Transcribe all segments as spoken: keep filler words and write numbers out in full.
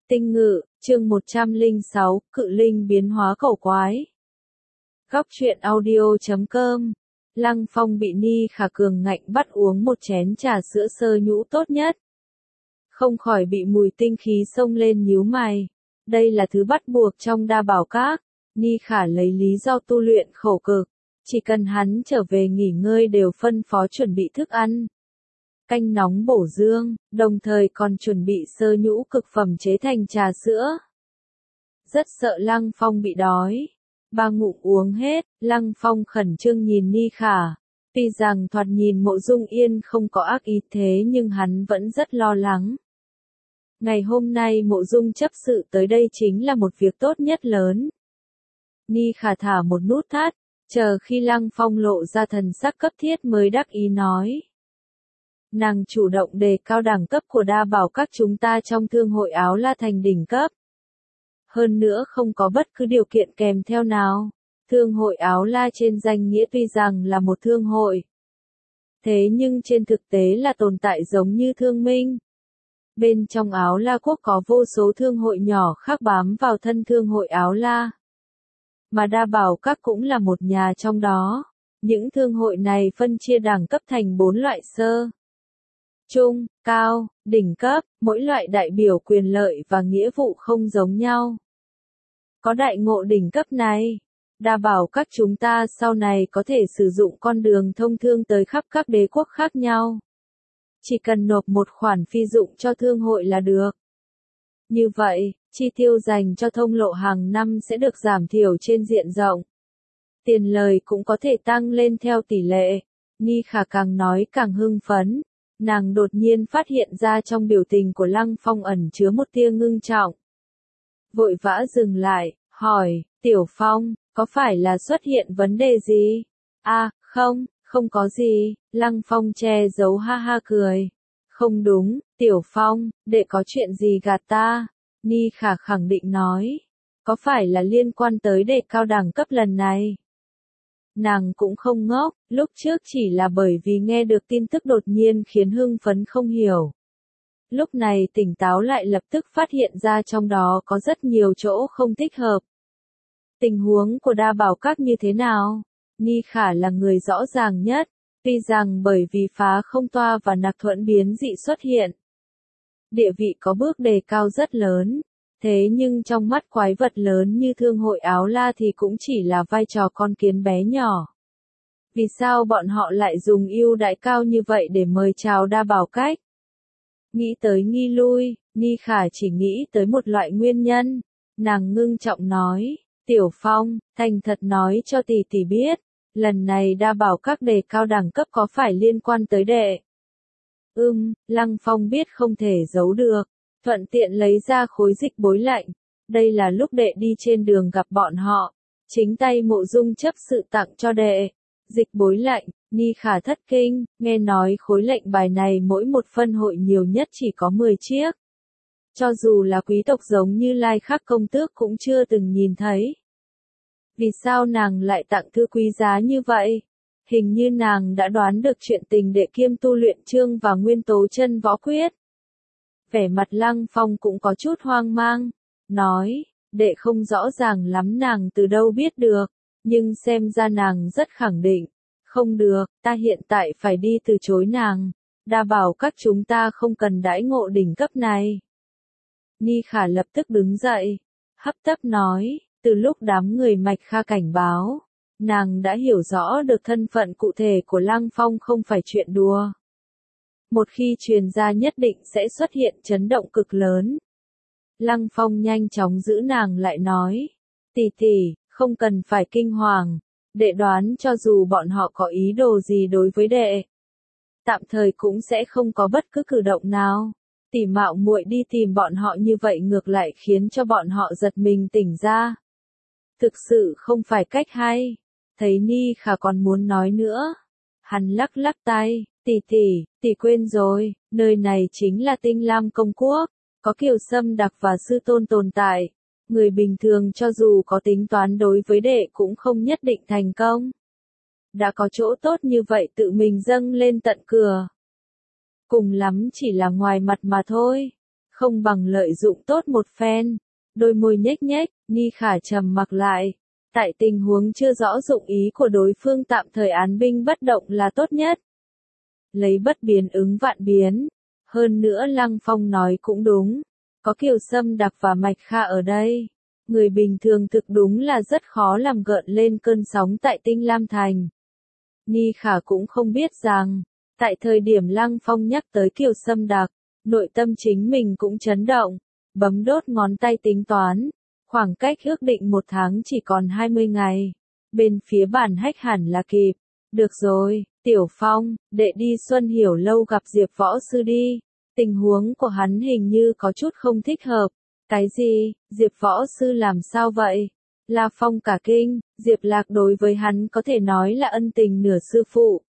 Tinh ngự, chương một trăm lẻ sáu, cự linh biến hóa cổ quái. Góc truyện audio chấm com. Lăng Phong bị Ni Khả cường ngạnh bắt uống một chén trà sữa sơ nhũ tốt nhất. Không khỏi bị mùi tinh khí xông lên nhíu mày. Đây là thứ bắt buộc trong đa bảo các. Ni Khả lấy lý do tu luyện khổ cực. Chỉ cần hắn trở về nghỉ ngơi đều phân phó chuẩn bị thức ăn. Canh nóng bổ dương, đồng thời còn chuẩn bị sơ nhũ cực phẩm chế thành trà sữa. Rất sợ Lăng Phong bị đói. Ba ngụm uống hết, Lăng Phong khẩn trương nhìn Ni Khả. Tuy rằng thoạt nhìn Mộ Dung Yên không có ác ý thế nhưng hắn vẫn rất lo lắng. Ngày hôm nay Mộ Dung chấp sự tới đây chính là một việc tốt nhất lớn. Ni Khả thả một nút thắt, chờ khi Lăng Phong lộ ra thần sắc cấp thiết mới đắc ý nói. Nàng chủ động đề cao đẳng cấp của đa bảo các chúng ta trong thương hội áo la thành đỉnh cấp. Hơn nữa không có bất cứ điều kiện kèm theo nào. Thương hội áo la trên danh nghĩa tuy rằng là một thương hội. Thế nhưng trên thực tế là tồn tại giống như thương minh. Bên trong áo la quốc có vô số thương hội nhỏ khác bám vào thân thương hội áo la. Mà đa bảo các cũng là một nhà trong đó. Những thương hội này phân chia đẳng cấp thành bốn loại sơ. Trung, cao, đỉnh cấp, mỗi loại đại biểu quyền lợi và nghĩa vụ không giống nhau. Có đại ngộ đỉnh cấp này, đa bảo các chúng ta sau này có thể sử dụng con đường thông thương tới khắp các đế quốc khác nhau. Chỉ cần nộp một khoản phi dụng cho thương hội là được. Như vậy, chi tiêu dành cho thông lộ hàng năm sẽ được giảm thiểu trên diện rộng. Tiền lời cũng có thể tăng lên theo tỷ lệ. Ni Khả càng nói càng hưng phấn. Nàng đột nhiên phát hiện ra trong biểu tình của Lăng Phong ẩn chứa một tia ngưng trọng. Vội vã dừng lại, hỏi, Tiểu Phong, có phải là xuất hiện vấn đề gì? À, không, không có gì, Lăng Phong che giấu ha ha cười. Không đúng, Tiểu Phong, đệ có chuyện gì gạt ta? Ni Khả khẳng định nói. Có phải là liên quan tới đệ cao đẳng cấp lần này? Nàng cũng không ngốc, lúc trước chỉ là bởi vì nghe được tin tức đột nhiên khiến hưng phấn không hiểu. Lúc này tỉnh táo lại lập tức phát hiện ra trong đó có rất nhiều chỗ không thích hợp. Tình huống của đa bảo các như thế nào? Ni Khả là người rõ ràng nhất, tuy rằng bởi vì phá không toa và nặc thuẫn biến dị xuất hiện. Địa vị có bước đề cao rất lớn. Thế nhưng trong mắt quái vật lớn như thương hội áo la thì cũng chỉ là vai trò con kiến bé nhỏ. Vì sao bọn họ lại dùng ưu đãi cao như vậy để mời chào đa bảo cách? Nghĩ tới nghi lui, Ni Khả chỉ nghĩ tới một loại nguyên nhân. Nàng ngưng trọng nói, Tiểu Phong, thành thật nói cho tỷ tỷ biết, lần này đa bảo các đề cao đẳng cấp có phải liên quan tới đệ? Ừm, Lăng Phong biết không thể giấu được. Thuận tiện lấy ra khối dịch bối lạnh. Đây là lúc đệ đi trên đường gặp bọn họ. Chính tay Mộ Dung chấp sự tặng cho đệ. Dịch bối lạnh, Ni Khả thất kinh, nghe nói khối lệnh bài này mỗi một phân hội nhiều nhất chỉ có mười chiếc. Cho dù là quý tộc giống như Lai Khắc công tước cũng chưa từng nhìn thấy. Vì sao nàng lại tặng thư quý giá như vậy? Hình như nàng đã đoán được chuyện tình đệ kiêm tu luyện chương và nguyên tố chân võ quyết. Vẻ mặt Lăng Phong cũng có chút hoang mang, nói, đệ không rõ ràng lắm nàng từ đâu biết được, nhưng xem ra nàng rất khẳng định, không được, ta hiện tại phải đi từ chối nàng, đa bảo các chúng ta không cần đãi ngộ đỉnh cấp này. Ni Khả lập tức đứng dậy, hấp tấp nói, từ lúc đám người Mạch Kha cảnh báo, nàng đã hiểu rõ được thân phận cụ thể của Lăng Phong không phải chuyện đùa. Một khi truyền ra nhất định sẽ xuất hiện chấn động cực lớn. Lăng Phong nhanh chóng giữ nàng lại nói. Tỷ tỷ, không cần phải kinh hoàng. Đệ đoán cho dù bọn họ có ý đồ gì đối với đệ. Tạm thời cũng sẽ không có bất cứ cử động nào. Tỷ mạo muội đi tìm bọn họ như vậy ngược lại khiến cho bọn họ giật mình tỉnh ra. Thực sự không phải cách hay. Thấy Ni Khả còn muốn nói nữa. Hắn lắc lắc tay. Tỷ tỷ, tỷ quên rồi, nơi này chính là Tinh Lam Công Quốc, có Kiều Sâm Đặc và Sư Tôn tồn tại. Người bình thường cho dù có tính toán đối với đệ cũng không nhất định thành công. Đã có chỗ tốt như vậy tự mình dâng lên tận cửa. Cùng lắm chỉ là ngoài mặt mà thôi. không bằng lợi dụng tốt một phen. Đôi môi nhếch nhếch, Ni Khả trầm mặc lại. Tại tình huống chưa rõ dụng ý của đối phương tạm thời án binh bất động là tốt nhất. Lấy bất biến ứng vạn biến. Hơn nữa Lăng Phong nói cũng đúng. Có Kiều Sâm Đặc và Mạch Kha ở đây. Người bình thường thực đúng là rất khó làm gợn lên cơn sóng tại Tinh Lam Thành. Ni Khả cũng không biết rằng, tại thời điểm Lăng Phong nhắc tới Kiều Sâm Đặc, nội tâm chính mình cũng chấn động, bấm đốt ngón tay tính toán, khoảng cách ước định một tháng chỉ còn hai mươi ngày, bên phía bản hách hẳn là kịp. Được rồi, Tiểu Phong, đệ đi Xuân Hiểu Lâu gặp Diệp Võ Sư đi, tình huống của hắn hình như có chút không thích hợp. Cái gì, Diệp Võ Sư làm sao vậy? La Phong cả kinh, Diệp Lạc đối với hắn có thể nói là ân tình nửa sư phụ.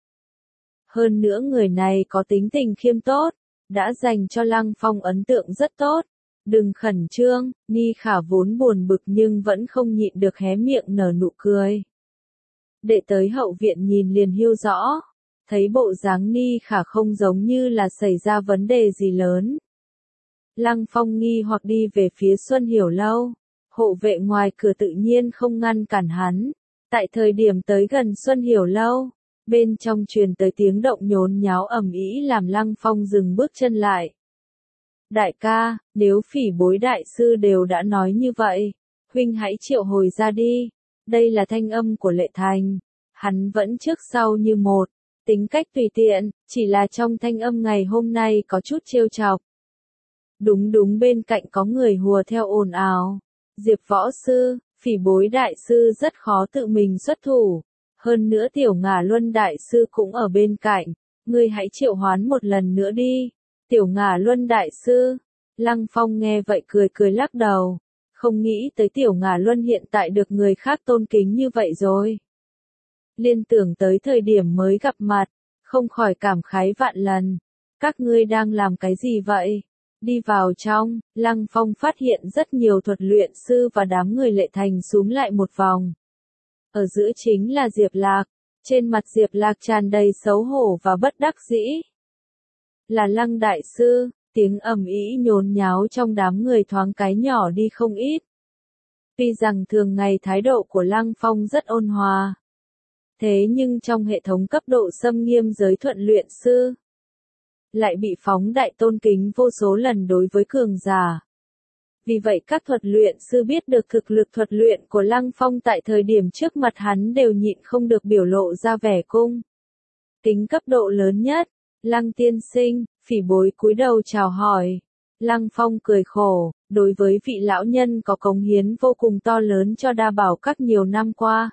Hơn nữa người này có tính tình khiêm tốt, đã dành cho Lăng Phong ấn tượng rất tốt. Đừng khẩn trương, Ni Khả vốn buồn bực nhưng vẫn không nhịn được hé miệng nở nụ cười. Đệ tới hậu viện nhìn liền hiểu rõ, thấy bộ dáng Ni Khả không giống như là xảy ra vấn đề gì lớn. Lăng Phong nghi hoặc đi về phía Xuân Hiểu Lâu, hộ vệ ngoài cửa tự nhiên không ngăn cản hắn. Tại thời điểm tới gần Xuân Hiểu Lâu, bên trong truyền tới tiếng động nhốn nháo ầm ĩ làm Lăng Phong dừng bước chân lại. Đại ca, nếu Phỉ Bối đại sư đều đã nói như vậy, huynh hãy triệu hồi ra đi. Đây là thanh âm của Lệ Thành. Hắn vẫn trước sau như một, tính cách tùy tiện, chỉ là trong thanh âm ngày hôm nay có chút trêu chọc. Đúng đúng, bên cạnh có người hùa theo ồn ào. Diệp Võ Sư, Phỉ Bối đại sư rất khó tự mình xuất thủ. Hơn nữa Tiểu Ngà Luân đại sư cũng ở bên cạnh. Ngươi hãy triệu hoán một lần nữa đi. Tiểu Ngà Luân đại sư. Lăng Phong nghe vậy cười cười lắc đầu. Không nghĩ tới Tiểu Ngà Luân hiện tại được người khác tôn kính như vậy rồi. Liên tưởng tới thời điểm mới gặp mặt, không khỏi cảm khái vạn lần. Các ngươi đang làm cái gì vậy? Đi vào trong, Lăng Phong phát hiện rất nhiều thuật luyện sư và đám người Lệ Thành xúm lại một vòng. Ở giữa chính là Diệp Lạc, trên mặt Diệp Lạc tràn đầy xấu hổ và bất đắc dĩ. Là Lăng đại sư, tiếng ầm ĩ nhốn nháo trong đám người thoáng cái nhỏ đi không ít. Tuy rằng thường ngày thái độ của Lăng Phong rất ôn hòa, thế nhưng trong hệ thống cấp độ xâm nghiêm giới thuận luyện sư, lại bị phóng đại tôn kính vô số lần đối với cường giả. Vì vậy các thuật luyện sư biết được thực lực thuật luyện của Lăng Phong tại thời điểm trước mặt hắn đều nhịn không được biểu lộ ra vẻ cung kính cấp độ lớn nhất. Lăng tiên sinh, Phỉ Bối cúi đầu chào hỏi. Lăng Phong cười khổ, đối với vị lão nhân có cống hiến vô cùng to lớn cho Đa Bảo Các nhiều năm qua.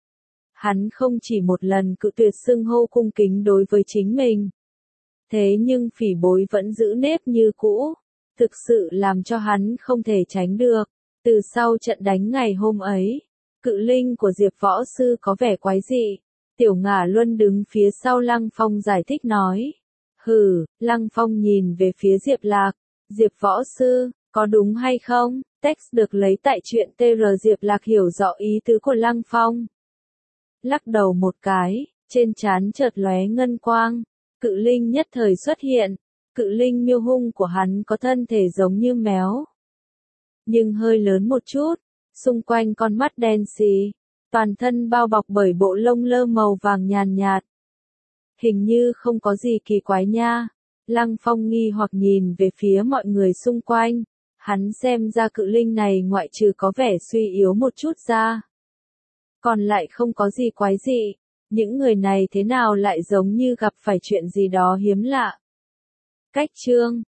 Hắn không chỉ một lần cự tuyệt xưng hô cung kính đối với chính mình. Thế nhưng Phỉ Bối vẫn giữ nếp như cũ, thực sự làm cho hắn không thể tránh được. Từ sau trận đánh ngày hôm ấy, cự linh của Diệp Võ Sư có vẻ quái dị. Tiểu Ngà Luân đứng phía sau Lăng Phong giải thích nói. Hừ, Lăng Phong nhìn về phía Diệp Lạc. Diệp Võ Sư, có đúng hay không? Text được lấy tại truyện tê rờ. Diệp Lạc hiểu rõ ý tứ của Lăng Phong. Lắc đầu một cái, trên trán chợt lóe ngân quang. Cự linh nhất thời xuất hiện. Cự linh miêu hung của hắn có thân thể giống như mèo, nhưng hơi lớn một chút, xung quanh con mắt đen xì, toàn thân bao bọc bởi bộ lông lơ màu vàng nhàn nhạt. Hình như không có gì kỳ quái nha. Lăng Phong nghi hoặc nhìn về phía mọi người xung quanh. Hắn xem ra cự linh này ngoại trừ có vẻ suy yếu một chút ra, còn lại không có gì quái dị. Những người này thế nào lại giống như gặp phải chuyện gì đó hiếm lạ. Cách chương